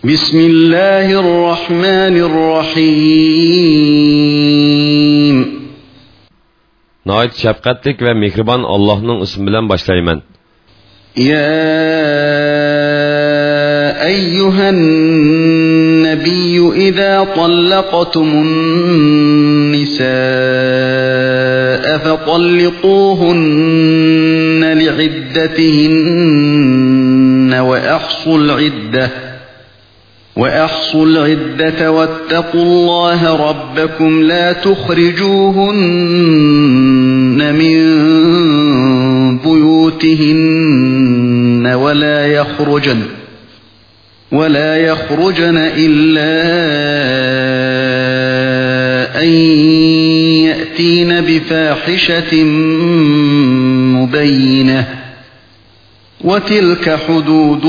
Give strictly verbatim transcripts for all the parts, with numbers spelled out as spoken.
Bismillahirrahmanirrahim. Nəhayət şəfqətlik və mehriban Allah'ın ismi bilan başlayman. Ya eyyuhan nebiyyu izâ tallaqtumun nisâe fetalliquhunne li'iddetihinne ve ahsul iddah وَأَحْصُوا الْعِدَّةَ وَاتَّقُوا اللَّهَ رَبَّكُمْ لَا تُخْرِجُوهُنَّ مِنْ بُيُوتِهِنَّ وَلَا يَخْرُجْنَ وَلَا يَخْرُجْنَ إِلَّا أَنْ يَأْتِينَ بِفَاحِشَةٍ مُبَيِّنَةٍ وَتِلْكَ حُدُودُ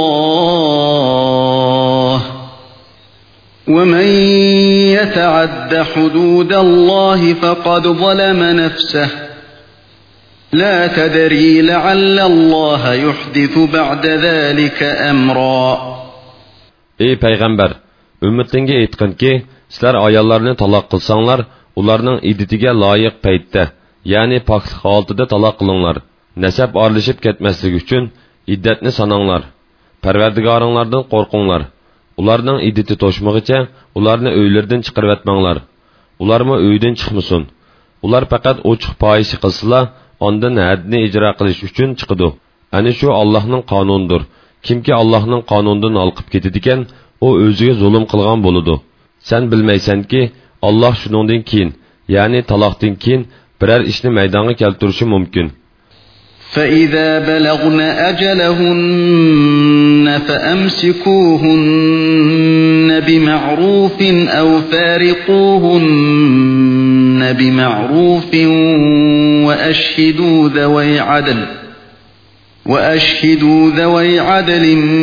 اللَّهِ وَمَنْ يَتَعَدَّ حُدُودَ اللَّهِ فَقَدْ ظَلَمَ نَفْسَهُ لَا تَدْرِي لَعَلَّ اللَّهَ يُحْدِثُ بَعْدَ ذَلِكَ أَمْرًا. Ey Peygamber, ümmetinge aytqin ki, sizler ayollarını talaq qilsanglar, ularning iddetiga loyiq paytda, ya'ni poklik holatida talaq qilinglar. Nasab aralashib ketmasligi uchun iddatni sananglar. Parvardigoringlardan qo'rqinglar. Ularning iddati to'shmag'icha ularni uylaridan chiqarib etmanglar. Ularmi uydan chiqmasin. Ular faqat ochiq fohish qilsalar, ondan hadni ijro qilish uchun chiqadi. Ana shu Allohning qonunidir. Kimki Allohning qonunidan olqib ketadigan, u o'ziga zulm qilgan bo'ladi. Sen bilmaysanki, Alloh shuningdan keyin, ya'ni taloqdan keyin biror ishni maydonga keltirishi mumkin. فَإِذَا بَلَغْنَ أَجَلَهُنَّ فَأَمْسِكُوهُنَّ بِمَعْرُوفٍ أَوْ فَارِقُوهُنَّ بِمَعْرُوفٍ وَأَشْهِدُوا ذَوَيْ عَدْلٍ وَأَشْهِدُوا ذَوَيْ عَدْلٍ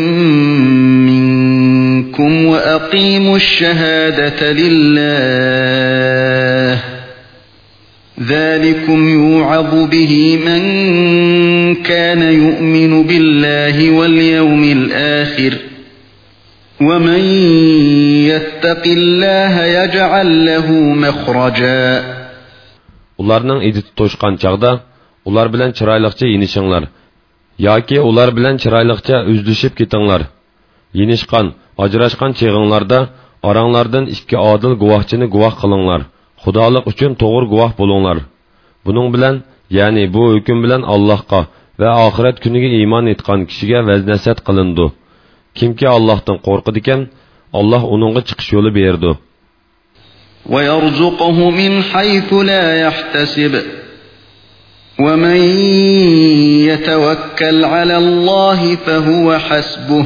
مِنْكُمْ وَأَقِيمُوا الشَّهَادَةَ لِلَّهِ ذَلِكُمْ يُوعَظُ بِهِ مَنْ كَانَ يُؤْمِنُ بِاللَّهِ وَالْيَوْمِ الْآخِرِ وَمَنْ يَتَّقِ اللَّهَ يَجْعَلْ لَهُ مَخْرَجًا. Ularning iddati to'shqan chaqda ular bilan chiroyliqcha yinishinglar yoki ular bilan chiroyliqcha uzlishib ketinglar. Yinishqan, ajrashqan cheg'inglarda oranglardan ikki odil guvohchini guvoh qilinglar. Xudolik uchun to'g'ri guvoh bo'linglar. Buning bilan, ya'ni bu hukm bilan Allohga va oxirat kuniga iymon etgan kishiga vaznasat qilindi. Kimki Allohdan qo'rqadi ekan, Alloh uningga chiqish yo'li berdi. Va yarzuquhu min haythu la yahtasib. Va man yatawakkal ala Alloh fa huwa hasbuh.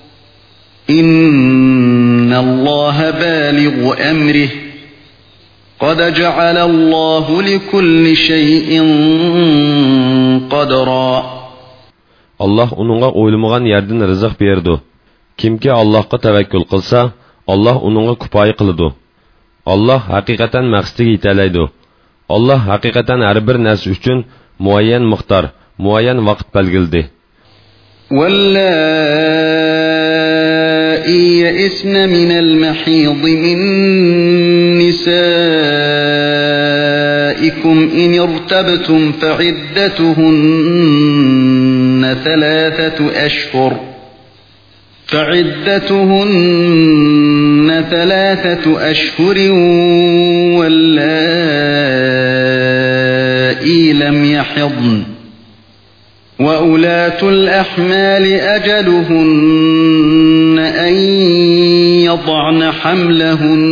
Innalloha balighu amrihi. قَدْ جَعَلَ اللَّهُ لِكُلِّ شَيْءٍ قَدْرًا. Allah onunğa o'ylamagan yerdan rizq berdi. Kimki Allohga tavakkul qilsa, Allah onunğa kifoya qiladi. Allah haqiqatan maqsadiga yetalaydi. Allah haqiqatan har bir narsa uchun muayyan miqdor, muayyan vaqt belgildi. وَاللَّائِي يَئِسْنَ مِنَ الْمَحِيضِ مِنْ نِسَائِكُمْ إِنِ ارْتَبْتُمْ فَعِدَّتُهُنَّ ثَلَاثَةُ أَشْهُرٍ فَعِدَّتُهُنَّ ثَلَاثَةُ أَشْهُرٍ وَاللَّائِي لَمْ يَحِضْنَ وَأُولَاتُ الْأَحْمَالِ أَجَلُهُنَّ أَنْ يَضَعْنَ حَمْلَهُنَّ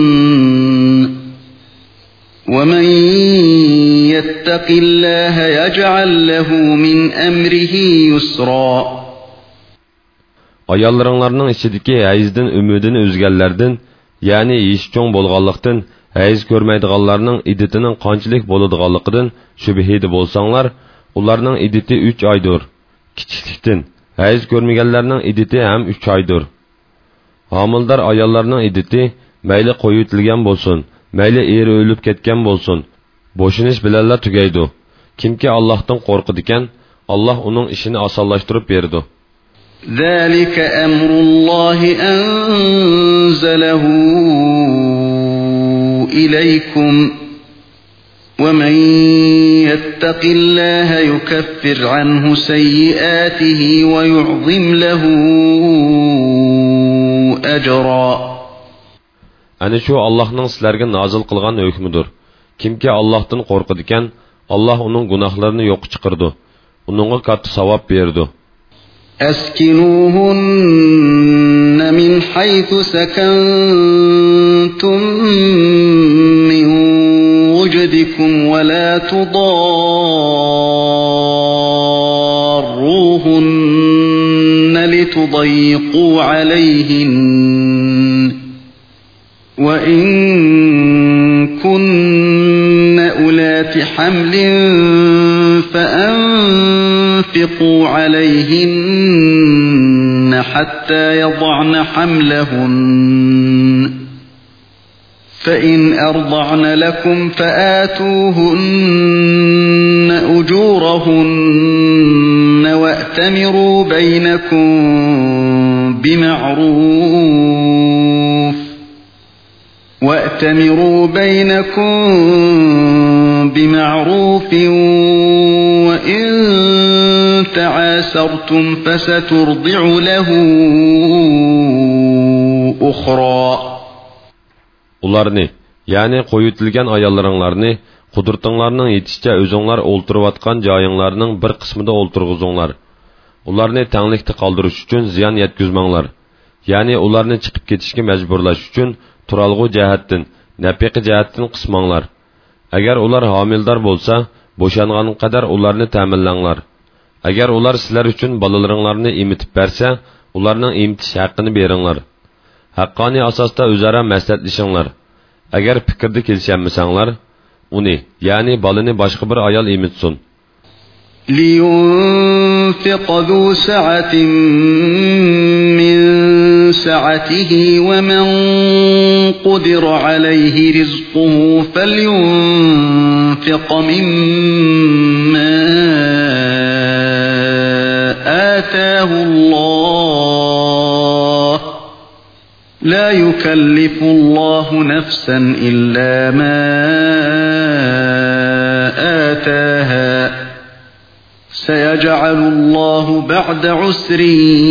وَمَنْ يَتَّقِ اللَّهَ يَجْعَلْ لَهُ مِنْ أَمْرِهِ يُسْرًا. Ayollarınlarning ichidagi hayzdan umidini o'zganlardan, ya'ni ish cho'ng bo'lganlikdan, hayz ko'rmaydiganlarning iddatining qanchalik bo'ladiganligidan shubhida bo'lsanglar, ularning iddati uch oydir. Kichiklikdan hayz ko'rmaganlarning iddati ham uch oydir. Homildor ayollarning iddati mayli qo'yitilgan bo'lsin, mayli eri o'lib ketgan bo'lsin, bo'shinish bilanla tugaydi. Kimki Allohdan qo'rqadi ekan, Alloh uning ishini osonlashtirib berdi. ذلك أمر الله أنزله إليكم ومن يتق الله يكفر عنه سيئاته ويعظم له أجرا. Ani şu Allah'ın sizlerge nazil kılgan hükmüdür. Kimki Allah'tan korkudiken, Allah onun günahlarını yok çıkırdı. Onunla katı savap verdi. أسكنوهن من حيث سكنتم من وجدكم ولا تضاروهن لتضيقوا عليهن وإن كن أولات حمل فأنفقوا عليهن حتى يضعن حملهن فإن أرضعن لكم فآتوهن أجورهن وأتمروا بينكم بمعروف وأتمروا بينكم بمعروف وإن تعاسرتم فسترضع له أخرى. Ularni, yani qo'yitilgan ayollaringlarni qudurtinglarning yetishcha o'zinglar o'ltirayotgan joyinglarning bir qismida o'ltirg'izinglar. Ularni tanglikda qoldirish uchun ziyon yetkazmanglar. Ya'ni ularni chiqib ketishga majburlash uchun turalg'u jihatdan, nafiqa jihatdan qismanglar. Agar ular homildor bo'lsa, bo'shangan qadar ularni ta'minlanglar. Agar ular sizlar uchun bolalaringlarni emitib bersa, ularning emitish haqqini beringlar. Haqqoniy asosda o'zaro maslahatlashinglar. Agar fikrda kelishammasanglar, uni, ya'ni bolani boshqa bir ayol emitsin. لينفق ذو سعة من سعته ومن قدر عليه رزقه فلينفق مما آتاه الله لا يكلف الله نفسا إلا ما آتاها سيجعل الله بعد عسر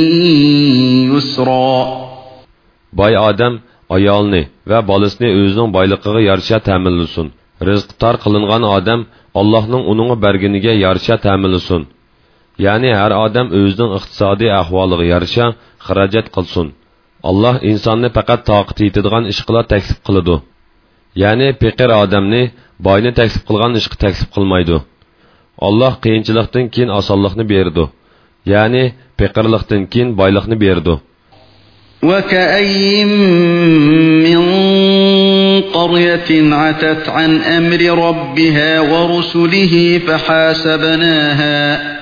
يسرا. Boy odam ayolni va bolasini o'zining boyligiga yarasha ta'minlasin. Rizq tor qilingan odam Allohning uningga berganiga yarasha ta'minlasin. Ya'ni har odam o'zining iqtisodiy ahvoliga yarasha xarajat qilsin. Allah insonni faqat toqat yetadigan ish qila taklif qiladi. Ya'ni faqir odamni boyni taklif qilgan ishga taklif qilmaydi. Allah qiyinchilikdan keyin osonlikni berdi. Ya'ni faqirlikdan keyin boylikni berdi. وكأين من قرية عتت عن أمر ربها ورسله فحاسبناها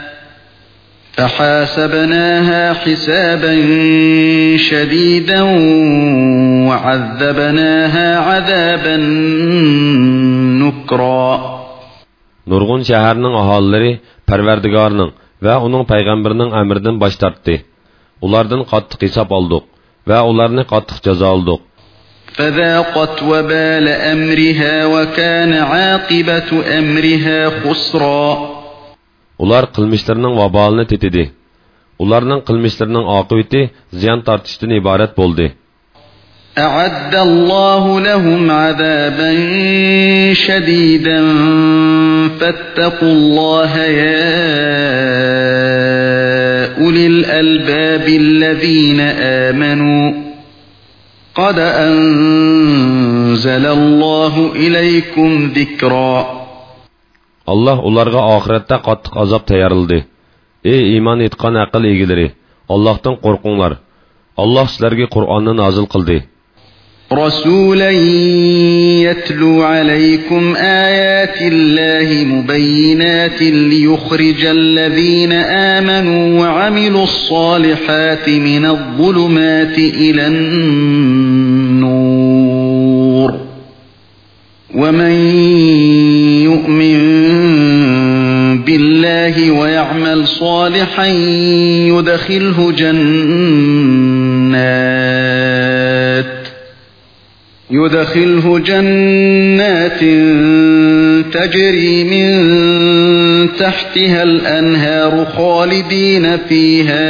فحاسبناها حسابا شديدا وعذبناها عذابا نكرا. Nurgun şəhərinin ahaliləri Pərverdigarının və onun peyğəmbərinin əmrindən baş tartdı. Onlardan qattiq hesab aldıq və onlarını qattiq cəza aldıq. فذاقت وبال أمرها وكان عاقبة أمرها خسرا. Ular qılmışlarının vabalını tetidi. Onlarının qılmışlarının aqibeti ziyan tartışdan ibaret boldu. أعد الله لهم عذابا شديدا فاتقوا الله يا أولي الألباب الذين آمنوا قد أنزل الله إليكم ذكرا. Allah ularga ahiretde qattiq azap tayarıldı. Ey iman etqan aql egileri, Allah'tan qorqunglar. Allah sizlarga Qur'onni nazil qildi. رسولا يتلو عليكم آيات الله مبينات ليخرج الذين آمنوا وعملوا الصالحات من الظلمات إلى النور ومن يؤمن بالله الله ويعمل صالحا يدخله جنات يدخله جنات تجري من تحتها الأنهار خالدين فيها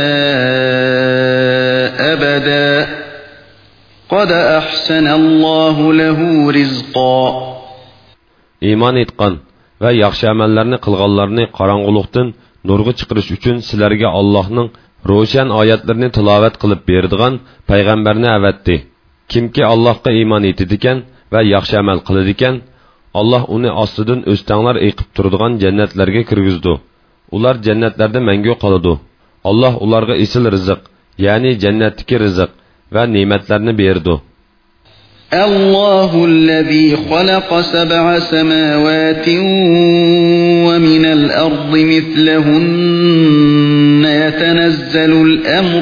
أبدا قد أحسن الله له رزقا. İman etqan ve yaxşı amallarni qilganlarni qorong'ulikdan nurga chiqarish uchun sizlarga Allohning ro'shan oyatlarini tilovat qilib beradigan payg'ambarni avatdi. Kimki Allohga iymon etadigan va yaxshi amal qiladigan, Alloh uni ostidan o'stanglar eqib turadigan jannatlarga kirgizdi. Ular jannatlarda mangu qoladi. Alloh ularga esil rizq, ya'ni jannatdagi rizq va ne'matlarni berdi. الله الذي خلق سبع سماوات ومن الأرض مثلهن يتنزل الأمر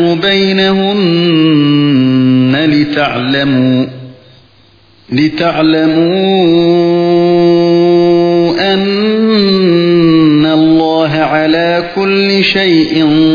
بينهن لتعلموا لتعلموا أن الله على كل شيء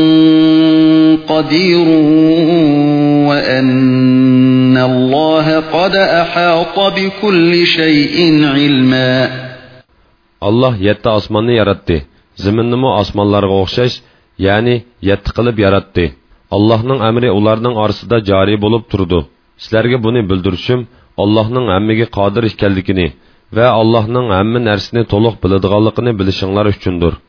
قدير وأن الله قد أحاط بكل شيء علما. Allah yetti osmonni yaratdi. Zaminni mo osmonlarga o'xshash, ya'ni yetti qilib yaratdi. Allohning amri ularning orasida joriy bo'lib turdi. Sizlarga buni bildirishim Allohning hammaga qodir ekanligini va Allohning hamma narsani to'liq biladiganligini bilishinglar uchundir.